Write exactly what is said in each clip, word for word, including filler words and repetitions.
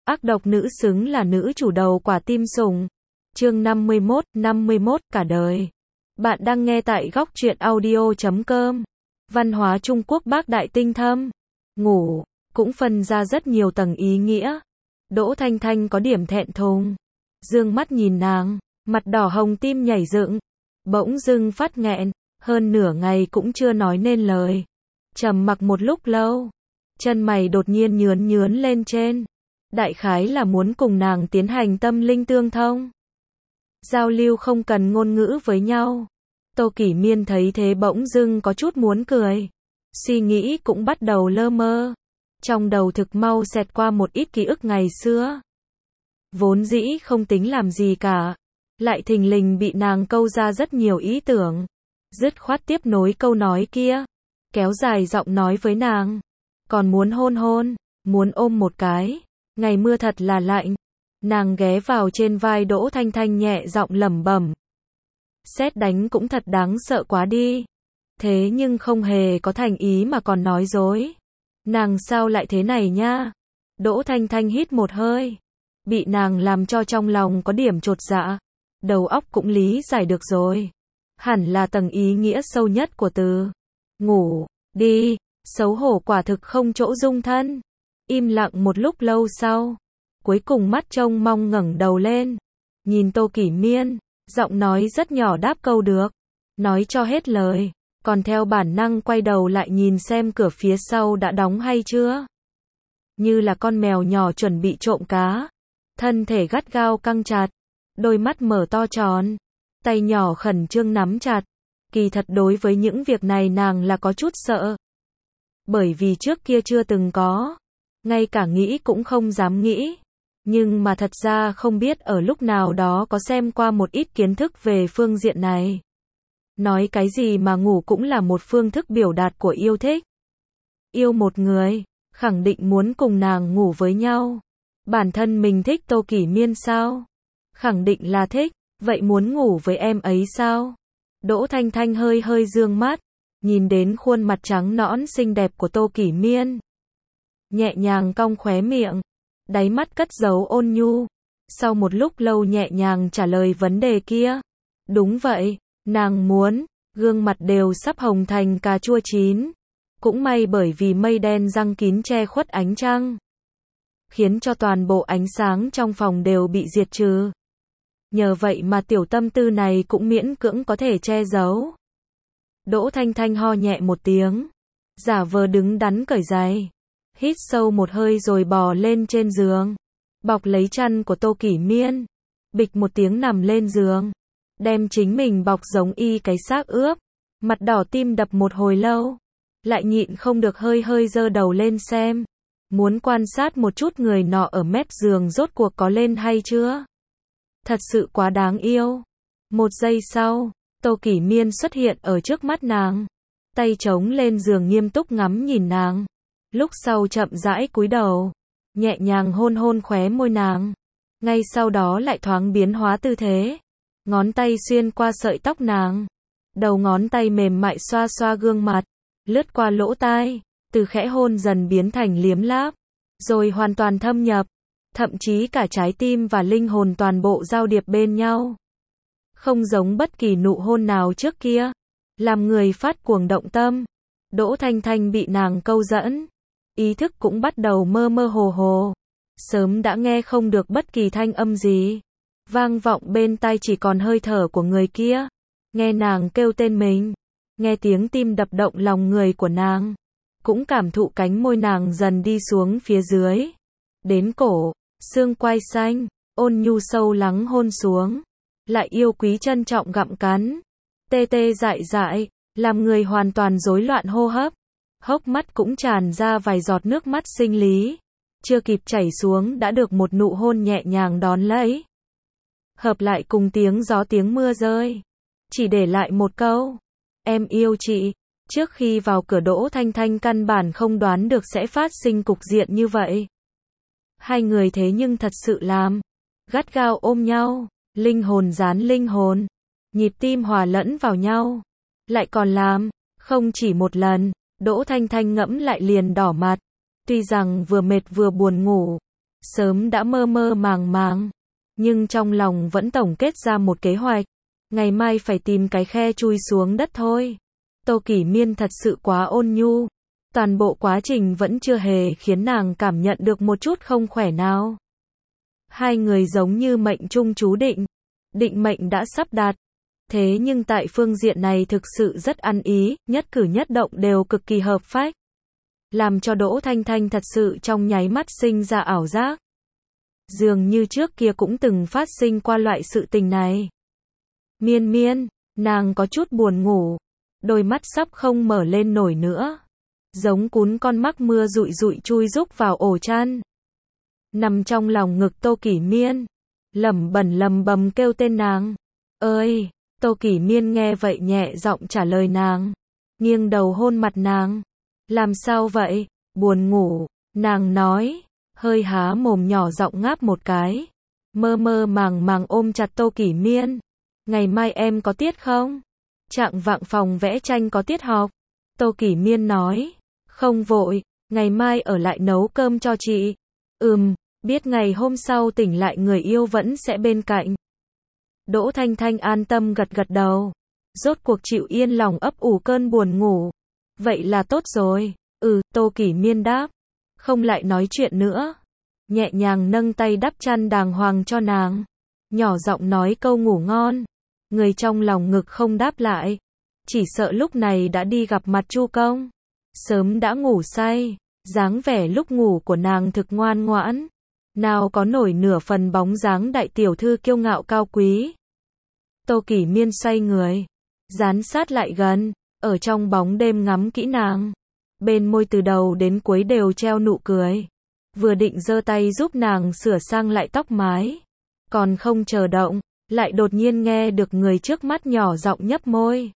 Ác độc nữ xứng là nữ chủ đầu quả tim sủng. Chương năm mươi mốt, năm mươi mốt, cả đời. Bạn đang nghe tại góc truyện audio chấm com. Văn hóa Trung Quốc bác đại tinh thâm. Ngủ, cũng phân ra rất nhiều tầng ý nghĩa. Đỗ Thanh Thanh có điểm thẹn thùng. Dương mắt nhìn nàng, mặt đỏ hồng tim nhảy dựng. Bỗng dưng phát nghẹn, hơn nửa ngày cũng chưa nói nên lời. Trầm mặc một lúc lâu, chân mày đột nhiên nhướn nhướn lên trên. Đại khái là muốn cùng nàng tiến hành tâm linh tương thông. Giao lưu không cần ngôn ngữ với nhau. Tô Kỷ Miên thấy thế bỗng dưng có chút muốn cười. Suy nghĩ cũng bắt đầu lơ mơ. Trong đầu thực mau xẹt qua một ít ký ức ngày xưa. Vốn dĩ không tính làm gì cả. Lại thình lình bị nàng câu ra rất nhiều ý tưởng. Dứt khoát tiếp nối câu nói kia. Kéo dài giọng nói với nàng. Còn muốn hôn hôn, muốn ôm một cái. Ngày mưa thật là lạnh. Nàng ghé vào trên vai Đỗ Thanh Thanh nhẹ giọng lẩm bẩm. Sét đánh cũng thật đáng sợ quá đi. Thế nhưng không hề có thành ý mà còn nói dối. Nàng sao lại thế này nha? Đỗ Thanh Thanh hít một hơi. Bị nàng làm cho trong lòng có điểm chột dạ. Đầu óc cũng lý giải được rồi. Hẳn là tầng ý nghĩa sâu nhất của từ. Ngủ, đi, xấu hổ quả thực không chỗ dung thân. Im lặng một lúc lâu sau. Cuối cùng mắt trông mong ngẩng đầu lên. Nhìn Tô Kỷ Miên, giọng nói rất nhỏ đáp câu được. Nói cho hết lời. Còn theo bản năng quay đầu lại nhìn xem cửa phía sau đã đóng hay chưa. Như là con mèo nhỏ chuẩn bị trộm cá. Thân thể gắt gao căng chặt. Đôi mắt mở to tròn. Tay nhỏ khẩn trương nắm chặt. Kỳ thật đối với những việc này nàng là có chút sợ. Bởi vì trước kia chưa từng có. Ngay cả nghĩ cũng không dám nghĩ. Nhưng mà thật ra không biết ở lúc nào đó có xem qua một ít kiến thức về phương diện này. Nói cái gì mà ngủ cũng là một phương thức biểu đạt của yêu thích. Yêu một người, khẳng định muốn cùng nàng ngủ với nhau. Bản thân mình thích Tô Kỷ Miên sao? Khẳng định là thích, vậy muốn ngủ với em ấy sao? Đỗ Thanh Thanh hơi hơi dương mắt, nhìn đến khuôn mặt trắng nõn xinh đẹp của Tô Kỷ Miên. Nhẹ nhàng cong khóe miệng, đáy mắt cất giấu ôn nhu. Sau một lúc lâu nhẹ nhàng trả lời vấn đề kia. Đúng vậy, nàng muốn, gương mặt đều sắp hồng thành cà chua chín. Cũng may bởi vì mây đen giăng kín che khuất ánh trăng. Khiến cho toàn bộ ánh sáng trong phòng đều bị diệt trừ. Nhờ vậy mà tiểu tâm tư này cũng miễn cưỡng có thể che giấu. Đỗ Thanh Thanh ho nhẹ một tiếng. Giả vờ đứng đắn cởi giày. Hít sâu một hơi rồi bò lên trên giường. Bọc lấy chăn của Tô Kỷ Miên. Bịch một tiếng nằm lên giường. Đem chính mình bọc giống y cái xác ướp. Mặt đỏ tim đập một hồi lâu. Lại nhịn không được hơi hơi giơ đầu lên xem. Muốn quan sát một chút người nọ ở mép giường rốt cuộc có lên hay chưa. Thật sự quá đáng yêu. Một giây sau, Tô Kỷ Miên xuất hiện ở trước mắt nàng. Tay chống lên giường nghiêm túc ngắm nhìn nàng. Lúc sau chậm rãi cúi đầu. Nhẹ nhàng hôn hôn khóe môi nàng. Ngay sau đó lại thoáng biến hóa tư thế. Ngón tay xuyên qua sợi tóc nàng. Đầu ngón tay mềm mại xoa xoa gương mặt. Lướt qua lỗ tai. Từ khẽ hôn dần biến thành liếm láp. Rồi hoàn toàn thâm nhập. Thậm chí cả trái tim và linh hồn toàn bộ giao điệp bên nhau. Không giống bất kỳ nụ hôn nào trước kia. Làm người phát cuồng động tâm. Đỗ Thanh Thanh bị nàng câu dẫn. Ý thức cũng bắt đầu mơ mơ hồ hồ. Sớm đã nghe không được bất kỳ thanh âm gì. Vang vọng bên tai chỉ còn hơi thở của người kia. Nghe nàng kêu tên mình. Nghe tiếng tim đập động lòng người của nàng. Cũng cảm thụ cánh môi nàng dần đi xuống phía dưới. Đến cổ, xương quai xanh, ôn nhu sâu lắng hôn xuống. Lại yêu quý trân trọng gặm cắn. Tê tê dại dại, làm người hoàn toàn rối loạn hô hấp. Hốc mắt cũng tràn ra vài giọt nước mắt sinh lý. Chưa kịp chảy xuống đã được một nụ hôn nhẹ nhàng đón lấy. Hợp lại cùng tiếng gió tiếng mưa rơi. Chỉ để lại một câu. Em yêu chị. Trước khi vào cửa Đỗ Thanh Thanh căn bản không đoán được sẽ phát sinh cục diện như vậy. Hai người thế nhưng thật sự làm. Gắt gao ôm nhau. Linh hồn dán linh hồn. Nhịp tim hòa lẫn vào nhau. Lại còn làm. Không chỉ một lần. Đỗ Thanh Thanh ngẫm lại liền đỏ mặt. Tuy rằng vừa mệt vừa buồn ngủ. sớm đã mơ mơ màng màng, nhưng trong lòng vẫn tổng kết ra một kế hoạch. Ngày mai phải tìm cái khe chui xuống đất thôi. Tô Kỷ Miên thật sự quá ôn nhu. Toàn bộ quá trình vẫn chưa hề khiến nàng cảm nhận được một chút không khỏe nào. Hai người giống như mệnh chung chú định. Định mệnh đã sắp đặt. Thế nhưng tại phương diện này thực sự rất ăn ý, nhất cử nhất động đều cực kỳ hợp phách. Làm cho Đỗ Thanh Thanh thật sự trong nháy mắt sinh ra ảo giác. Dường như trước kia cũng từng phát sinh qua loại sự tình này. Miên miên, nàng có chút buồn ngủ. Đôi mắt sắp không mở lên nổi nữa. Giống cún con mắc mưa rụi rụi chui rúc vào ổ chăn. Nằm trong lòng ngực Tô Kỷ Miên. Lẩm bẩm lầm bầm kêu tên nàng. Ơi, Tô Kỷ Miên nghe vậy nhẹ giọng trả lời nàng. Nghiêng đầu hôn mặt nàng. Làm sao vậy? Buồn ngủ, nàng nói. Hơi há mồm nhỏ giọng ngáp một cái. Mơ mơ màng màng ôm chặt Tô Kỷ Miên. Ngày mai em có tiết không? Trạng vạng phòng vẽ tranh có tiết học. Tô Kỷ Miên nói. Không vội, ngày mai ở lại nấu cơm cho chị. Ừm, biết ngày hôm sau tỉnh lại người yêu vẫn sẽ bên cạnh. Đỗ Thanh Thanh an tâm gật gật đầu. Rốt cuộc chịu yên lòng ấp ủ cơn buồn ngủ. Vậy là tốt rồi. Ừ, Tô Kỷ Miên đáp. Không lại nói chuyện nữa. Nhẹ nhàng nâng tay đắp chăn đàng hoàng cho nàng. Nhỏ giọng nói câu ngủ ngon. Người trong lòng ngực không đáp lại. Chỉ sợ lúc này đã đi gặp mặt Chu Công. Sớm đã ngủ say. Dáng vẻ lúc ngủ của nàng thực ngoan ngoãn. Nào có nổi nửa phần bóng dáng đại tiểu thư kiêu ngạo cao quý. Tô Kỷ Miên xoay người. Dán sát lại gần. Ở trong bóng đêm ngắm kỹ nàng. Bên môi từ đầu đến cuối đều treo nụ cười. Vừa định giơ tay giúp nàng sửa sang lại tóc mái. Còn không chờ động. Lại đột nhiên nghe được người trước mắt nhỏ giọng nhấp môi.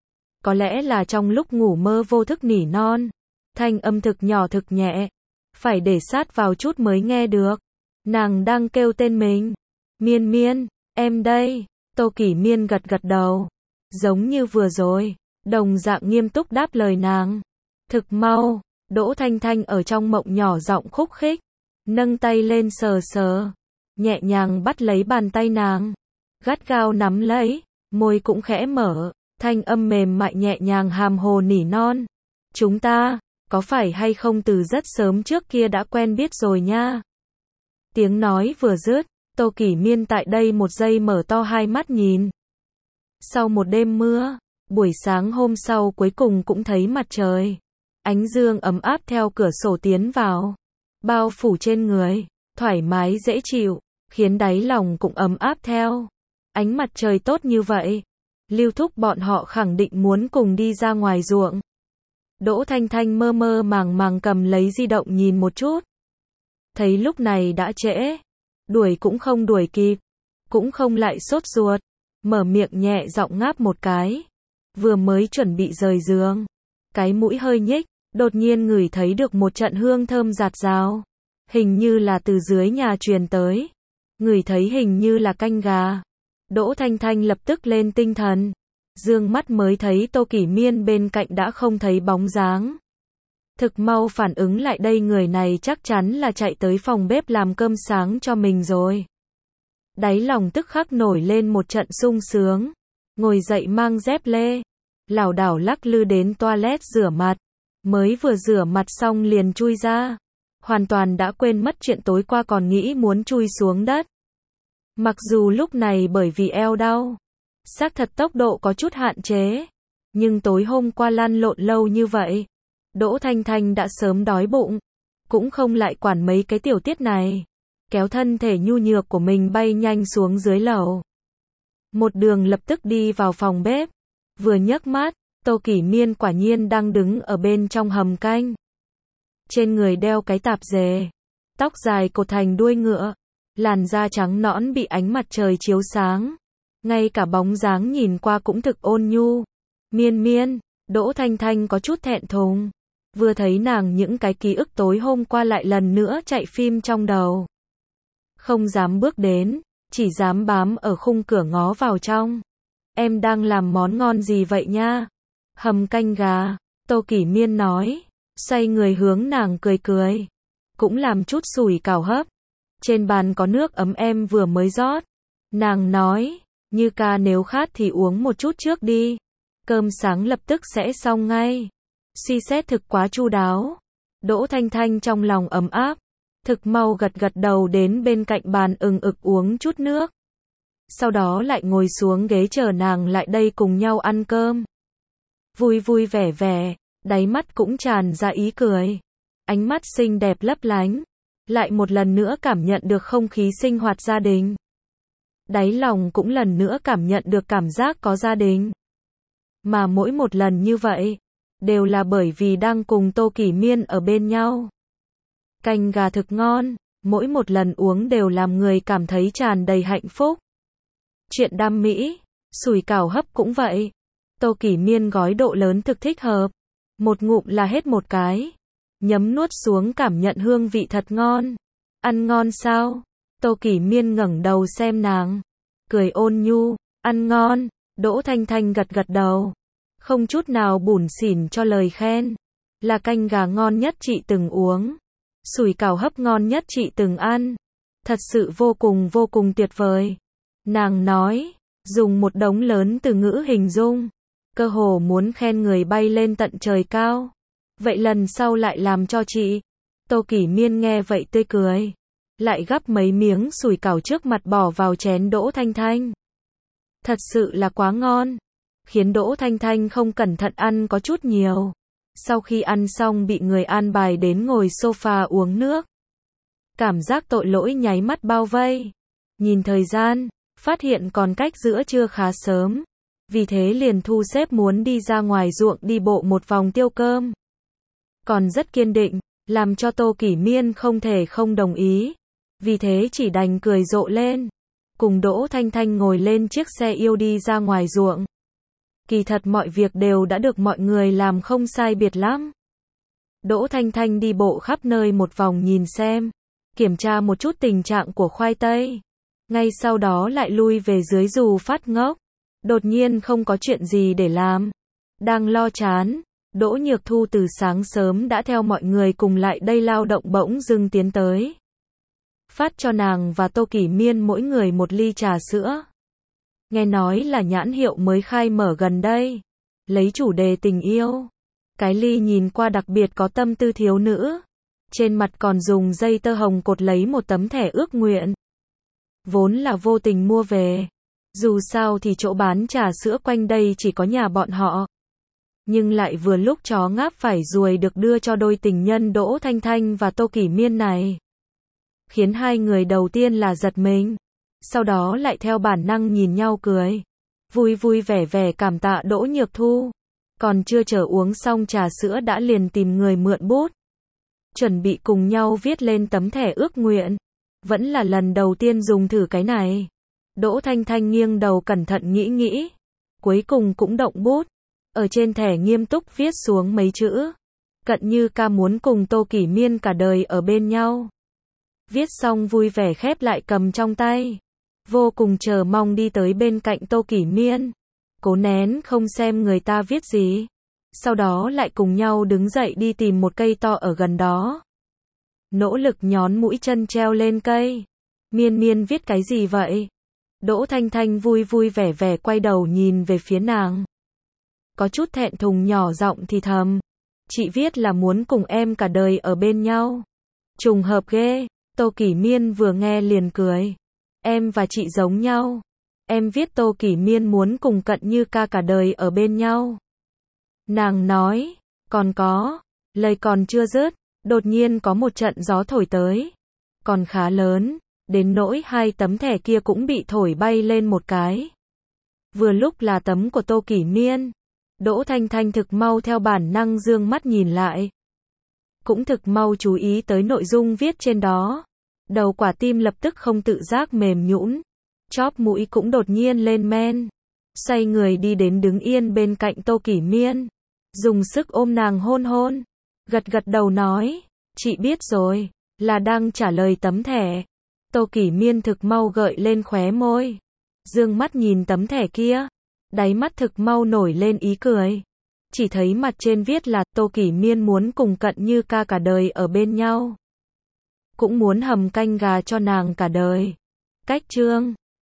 Có lẽ là trong lúc ngủ mơ vô thức nỉ non. Thanh âm thực nhỏ thực nhẹ. Phải để sát vào chút mới nghe được. Nàng đang kêu tên mình. Miên miên, em đây. Tô Kỷ Miên gật gật đầu. Giống như vừa rồi. Đồng dạng nghiêm túc đáp lời nàng. Thực mau. Đỗ Thanh Thanh ở trong mộng nhỏ giọng khúc khích. Nâng tay lên sờ sờ. Nhẹ nhàng bắt lấy bàn tay nàng. Gắt gao nắm lấy. Môi cũng khẽ mở. Thanh âm mềm mại nhẹ nhàng hàm hồ nỉ non. Chúng ta, có phải hay không từ rất sớm trước kia đã quen biết rồi nha. Tiếng nói vừa dứt, Tô Kỷ Miên tại đây một giây mở to hai mắt nhìn. Sau một đêm mưa, buổi sáng hôm sau cuối cùng cũng thấy mặt trời. Ánh dương ấm áp theo cửa sổ tiến vào. Bao phủ trên người, thoải mái dễ chịu, khiến đáy lòng cũng ấm áp theo. Ánh mặt trời tốt như vậy. Lưu Thúc bọn họ khẳng định muốn cùng đi ra ngoài ruộng. Đỗ Thanh Thanh mơ mơ màng màng cầm lấy di động nhìn một chút. Thấy lúc này đã trễ. Đuổi cũng không đuổi kịp. Cũng không lại sốt ruột. Mở miệng nhẹ giọng ngáp một cái. Vừa mới chuẩn bị rời giường. Cái mũi hơi nhích. Đột nhiên ngửi thấy được một trận hương thơm rạt rào. Hình như là từ dưới nhà truyền tới. Ngửi thấy hình như là canh gà. Đỗ Thanh Thanh lập tức lên tinh thần. Dương mắt mới thấy Tô Kỷ Miên bên cạnh đã không thấy bóng dáng. Thực mau phản ứng lại đây người này chắc chắn là chạy tới phòng bếp làm cơm sáng cho mình rồi. Đáy lòng tức khắc nổi lên một trận sung sướng. Ngồi dậy mang dép lê. Lảo đảo lắc lư đến toilet rửa mặt. Mới vừa rửa mặt xong liền chui ra. Hoàn toàn đã quên mất chuyện tối qua còn nghĩ muốn chui xuống đất. Mặc dù lúc này bởi vì eo đau, xác thật tốc độ có chút hạn chế. Nhưng tối hôm qua lăn lộn lâu như vậy, Đỗ Thanh Thanh đã sớm đói bụng. Cũng không lại quản mấy cái tiểu tiết này. Kéo thân thể nhu nhược của mình bay nhanh xuống dưới lầu. Một đường lập tức đi vào phòng bếp. Vừa nhấc mắt, Tô Kỷ Miên quả nhiên đang đứng ở bên trong hầm canh. Trên người đeo cái tạp dề. Tóc dài cột thành đuôi ngựa. Làn da trắng nõn bị ánh mặt trời chiếu sáng. Ngay cả bóng dáng nhìn qua cũng thực ôn nhu. Miên miên, Đỗ Thanh Thanh có chút thẹn thùng. Vừa thấy nàng những cái ký ức tối hôm qua lại lần nữa chạy phim trong đầu. Không dám bước đến, chỉ dám bám ở khung cửa ngó vào trong. Em đang làm món ngon gì vậy nha? Hầm canh gà, Tô Kỷ Miên nói. Xoay người hướng nàng cười cười. Cũng làm chút sủi cảo hấp. Trên bàn có nước ấm em vừa mới rót. Nàng nói, Như ca nếu khát thì uống một chút trước đi. Cơm sáng lập tức sẽ xong ngay. Suy xét thực quá chu đáo. Đỗ Thanh Thanh trong lòng ấm áp. Thực mau gật gật đầu đến bên cạnh bàn ừng ực uống chút nước. Sau đó lại ngồi xuống ghế chờ nàng lại đây cùng nhau ăn cơm. Vui vui vẻ vẻ, đáy mắt cũng tràn ra ý cười. Ánh mắt xinh đẹp lấp lánh. Lại một lần nữa cảm nhận được không khí sinh hoạt gia đình. Đáy lòng cũng lần nữa cảm nhận được cảm giác có gia đình. Mà mỗi một lần như vậy, đều là bởi vì đang cùng Tô Kỷ Miên ở bên nhau. Canh gà thực ngon, mỗi một lần uống đều làm người cảm thấy tràn đầy hạnh phúc. Chuyện đam mỹ, sủi cảo hấp cũng vậy. Tô Kỷ Miên gói độ lớn thực thích hợp. Một ngụm là hết một cái. Nhấm nuốt xuống cảm nhận hương vị thật ngon. Ăn ngon sao? Tô Kỷ Miên ngẩng đầu xem nàng. Cười ôn nhu, ăn ngon. Đỗ Thanh Thanh gật gật đầu. Không chút nào bủn xỉn cho lời khen. Là canh gà ngon nhất chị từng uống. Sủi cảo hấp ngon nhất chị từng ăn. Thật sự vô cùng vô cùng tuyệt vời. Nàng nói, dùng một đống lớn từ ngữ hình dung. Cơ hồ muốn khen người bay lên tận trời cao. Vậy lần sau lại làm cho chị. Tô Kỷ Miên nghe vậy tươi cười. Lại gắp mấy miếng sủi cảo trước mặt bỏ vào chén Đỗ Thanh Thanh. Thật sự là quá ngon. Khiến Đỗ Thanh Thanh không cẩn thận ăn có chút nhiều. Sau khi ăn xong bị người an bài đến ngồi sofa uống nước. Cảm giác tội lỗi nháy mắt bao vây. Nhìn thời gian, phát hiện còn cách giữa trưa khá sớm. Vì thế liền thu xếp muốn đi ra ngoài ruộng đi bộ một vòng tiêu cơm. Còn rất kiên định, làm cho Tô Kỷ Miên không thể không đồng ý. Vì thế chỉ đành cười rộ lên. Cùng Đỗ Thanh Thanh ngồi lên chiếc xe yêu đi ra ngoài ruộng. Kỳ thật mọi việc đều đã được mọi người làm không sai biệt lắm. Đỗ Thanh Thanh đi bộ khắp nơi một vòng nhìn xem. Kiểm tra một chút tình trạng của khoai tây. Ngay sau đó lại lui về dưới dù phát ngốc. Đột nhiên không có chuyện gì để làm. Đang lo chán. Đỗ Nhược Thu từ sáng sớm đã theo mọi người cùng lại đây lao động bỗng dưng tiến tới. Phát cho nàng và Tô Kỷ Miên mỗi người một ly trà sữa. Nghe nói là nhãn hiệu mới khai mở gần đây. Lấy chủ đề tình yêu. Cái ly nhìn qua đặc biệt có tâm tư thiếu nữ. Trên mặt còn dùng dây tơ hồng cột lấy một tấm thẻ ước nguyện. Vốn là vô tình mua về. Dù sao thì chỗ bán trà sữa quanh đây chỉ có nhà bọn họ. Nhưng lại vừa lúc chó ngáp phải ruồi được đưa cho đôi tình nhân Đỗ Thanh Thanh và Tô Kỷ Miên này. Khiến hai người đầu tiên là giật mình. Sau đó lại theo bản năng nhìn nhau cười. Vui vui vẻ vẻ cảm tạ Đỗ Nhược Thu. Còn chưa chờ uống xong trà sữa đã liền tìm người mượn bút. Chuẩn bị cùng nhau viết lên tấm thẻ ước nguyện. Vẫn là lần đầu tiên dùng thử cái này. Đỗ Thanh Thanh nghiêng đầu cẩn thận nghĩ nghĩ. Cuối cùng cũng động bút. Ở trên thẻ nghiêm túc viết xuống mấy chữ. Cận Như ca muốn cùng Tô Kỷ Miên cả đời ở bên nhau. Viết xong vui vẻ khép lại cầm trong tay. Vô cùng chờ mong đi tới bên cạnh Tô Kỷ Miên. Cố nén không xem người ta viết gì. Sau đó lại cùng nhau đứng dậy đi tìm một cây to ở gần đó. Nỗ lực nhón mũi chân treo lên cây. Miên Miên viết cái gì vậy? Đỗ Thanh Thanh vui vui vẻ vẻ quay đầu nhìn về phía nàng. Có chút thẹn thùng nhỏ giọng thì thầm. Chị viết là muốn cùng em cả đời ở bên nhau. Trùng hợp ghê. Tô Kỷ Miên vừa nghe liền cười. Em và chị giống nhau. Em viết Tô Kỷ Miên muốn cùng Cận Như ca cả đời ở bên nhau. Nàng nói, còn có, lời còn chưa dứt, đột nhiên có một trận gió thổi tới. Còn khá lớn, đến nỗi hai tấm thẻ kia cũng bị thổi bay lên một cái. Vừa lúc là tấm của Tô Kỷ Miên. Đỗ Thanh Thanh thực mau theo bản năng dương mắt nhìn lại. Cũng thực mau chú ý tới nội dung viết trên đó. Đầu quả tim lập tức không tự giác mềm nhũn, chóp mũi cũng đột nhiên lên men. Xoay người đi đến đứng yên bên cạnh Tô Kỷ Miên, dùng sức ôm nàng hôn hôn, gật gật đầu nói, chị biết rồi, là đang trả lời tấm thẻ. Tô Kỷ Miên thực mau gợi lên khóe môi, dương mắt nhìn tấm thẻ kia, đáy mắt thực mau nổi lên ý cười. Chỉ thấy mặt trên viết là Tô Kỷ Miên muốn cùng Cận Như ca cả đời ở bên nhau. cũng muốn hầm canh gà cho nàng cả đời. Cách chương